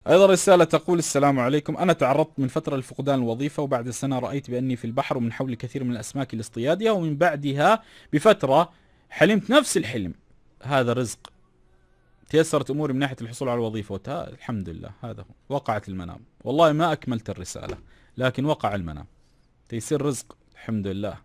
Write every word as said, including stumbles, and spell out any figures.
أيضا رسالة تقول: السلام عليكم، أنا تعرضت من فترة لفقدان الوظيفة، وبعد سنة رأيت بأني في البحر ومن حولي كثير من الأسماك لاصطيادها، ومن بعدها بفترة حلمت نفس الحلم. هذا رزق. تيسرت أموري من ناحية الحصول على الوظيفة وتا... الحمد لله. هذا هو، وقعت المنام. والله ما أكملت الرسالة، لكن وقع المنام. تيسير رزق، الحمد لله.